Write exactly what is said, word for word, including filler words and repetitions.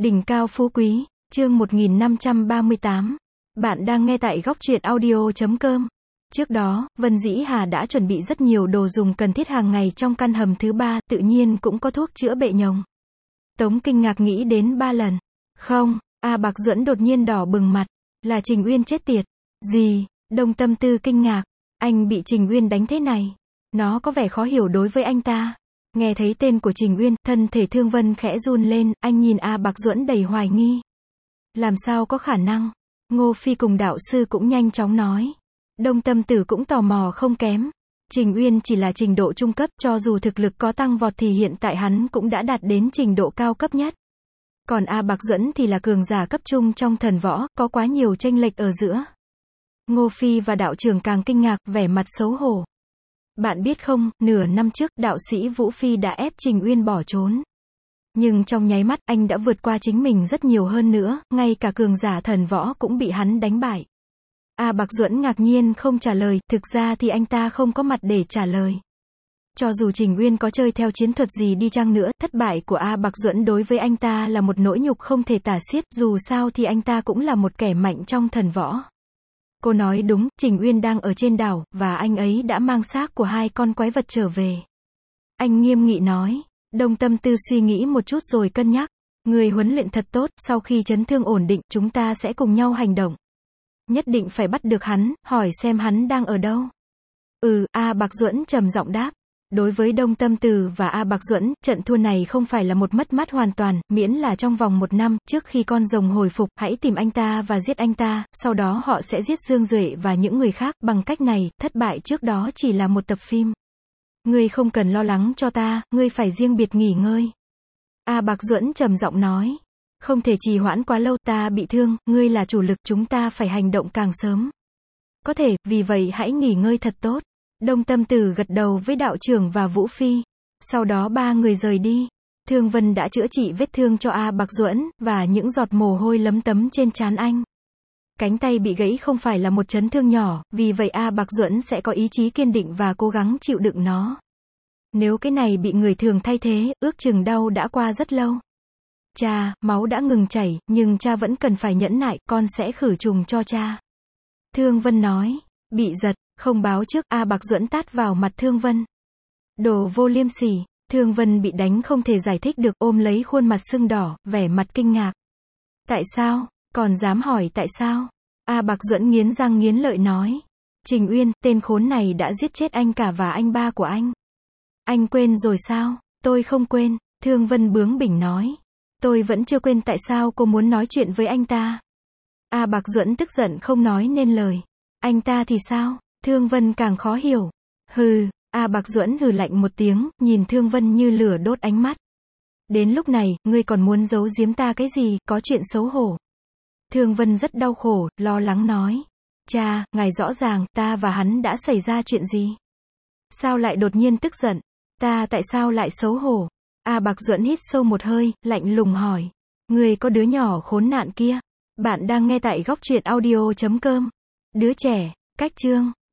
Đỉnh cao phú quý, chương một nghìn năm trăm ba mươi tám. Bạn đang nghe tại góc truyện audio chấm com. Trước đó, Vân Dĩ Hà đã chuẩn bị rất nhiều đồ dùng cần thiết hàng ngày trong căn hầm thứ ba, tự nhiên cũng có thuốc chữa bệ nhồng. Tống kinh ngạc nghĩ đến ba lần. Không, A Bạc Duẫn đột nhiên đỏ bừng mặt. Là Trình Uyên chết tiệt. Gì? Đông Tâm Tư kinh ngạc. Anh bị Trình Uyên đánh thế này. Nó có vẻ khó hiểu đối với anh ta. Nghe thấy tên của Trình Uyên, thân thể Thương Vân khẽ run lên, anh nhìn A Bạc Duẫn đầy hoài nghi. Làm sao có khả năng? Ngô Phi cùng đạo sư cũng nhanh chóng nói. Đông Tâm Tử cũng tò mò không kém. Trình Uyên chỉ là trình độ trung cấp, cho dù thực lực có tăng vọt thì hiện tại hắn cũng đã đạt đến trình độ cao cấp nhất. Còn A Bạc Duẫn thì là cường giả cấp trung trong thần võ, có quá nhiều chênh lệch ở giữa. Ngô Phi và đạo trưởng càng kinh ngạc, vẻ mặt xấu hổ. Bạn biết không, nửa năm trước, đạo sĩ Vũ Phi đã ép Trình Uyên bỏ trốn. Nhưng trong nháy mắt, anh đã vượt qua chính mình rất nhiều hơn nữa, ngay cả cường giả thần võ cũng bị hắn đánh bại. A Bạc Duẫn ngạc nhiên không trả lời, thực ra thì anh ta không có mặt để trả lời. Cho dù Trình Uyên có chơi theo chiến thuật gì đi chăng nữa, thất bại của A Bạc Duẫn đối với anh ta là một nỗi nhục không thể tả xiết, dù sao thì anh ta cũng là một kẻ mạnh trong thần võ. Cô nói đúng, Trình Uyên đang ở trên đảo, và anh ấy đã mang xác của hai con quái vật trở về. Anh nghiêm nghị nói. Đông Tâm Tư suy nghĩ một chút rồi cân nhắc. Người huấn luyện thật tốt, sau khi chấn thương ổn định, chúng ta sẽ cùng nhau hành động. Nhất định phải bắt được hắn, hỏi xem hắn đang ở đâu. Ừ, A Bạc Duẫn trầm giọng đáp. Đối với Đông Tâm Từ và A Bạc Duẫn, trận thua này không phải là một mất mát hoàn toàn, miễn là trong vòng một năm, trước khi con rồng hồi phục, hãy tìm anh ta và giết anh ta, sau đó họ sẽ giết Dương Duệ và những người khác, bằng cách này, thất bại trước đó chỉ là một tập phim. Ngươi không cần lo lắng cho ta, ngươi phải riêng biệt nghỉ ngơi. A Bạc Duẫn trầm giọng nói. Không thể trì hoãn quá lâu, ta bị thương, ngươi là chủ lực, chúng ta phải hành động càng sớm. Có thể, vì vậy hãy nghỉ ngơi thật tốt. Đông Tâm Tử gật đầu với đạo trưởng và Vũ Phi. Sau đó ba người rời đi. Thương Vân đã chữa trị vết thương cho A Bạc Duẫn, và những giọt mồ hôi lấm tấm trên trán anh. Cánh tay bị gãy không phải là một chấn thương nhỏ, vì vậy A Bạc Duẫn sẽ có ý chí kiên định và cố gắng chịu đựng nó. Nếu cái này bị người thường thay thế, ước chừng đau đã qua rất lâu. Cha, máu đã ngừng chảy, nhưng cha vẫn cần phải nhẫn nại, con sẽ khử trùng cho cha. Thương Vân nói. Bị giật. Không báo trước, A Bạc Duẫn tát vào mặt Thương Vân. Đồ vô liêm sỉ. Thương Vân bị đánh không thể giải thích được, ôm lấy khuôn mặt sưng đỏ, vẻ mặt kinh ngạc. Tại sao? Còn dám hỏi tại sao? A Bạc Duẫn nghiến răng nghiến lợi nói. Trình Uyên, tên khốn này đã giết chết anh cả và anh ba của anh. Anh quên rồi sao? Tôi không quên. Thương Vân bướng bỉnh nói. Tôi vẫn chưa quên tại sao cô muốn nói chuyện với anh ta. A Bạc Duẫn tức giận không nói nên lời. Anh ta thì sao? Thương Vân càng khó hiểu. Hừ, A Bạc Duẫn hừ lạnh một tiếng, nhìn Thương Vân như lửa đốt ánh mắt. Đến lúc này, ngươi còn muốn giấu giếm ta cái gì, có chuyện xấu hổ. Thương Vân rất đau khổ, lo lắng nói. Cha, ngài rõ ràng, ta và hắn đã xảy ra chuyện gì? Sao lại đột nhiên tức giận? Ta tại sao lại xấu hổ? A Bạc Duẫn hít sâu một hơi, lạnh lùng hỏi. Ngươi có đứa nhỏ khốn nạn kia. Bạn đang nghe tại góc truyện audio chấm com. Đứa trẻ, cách chương.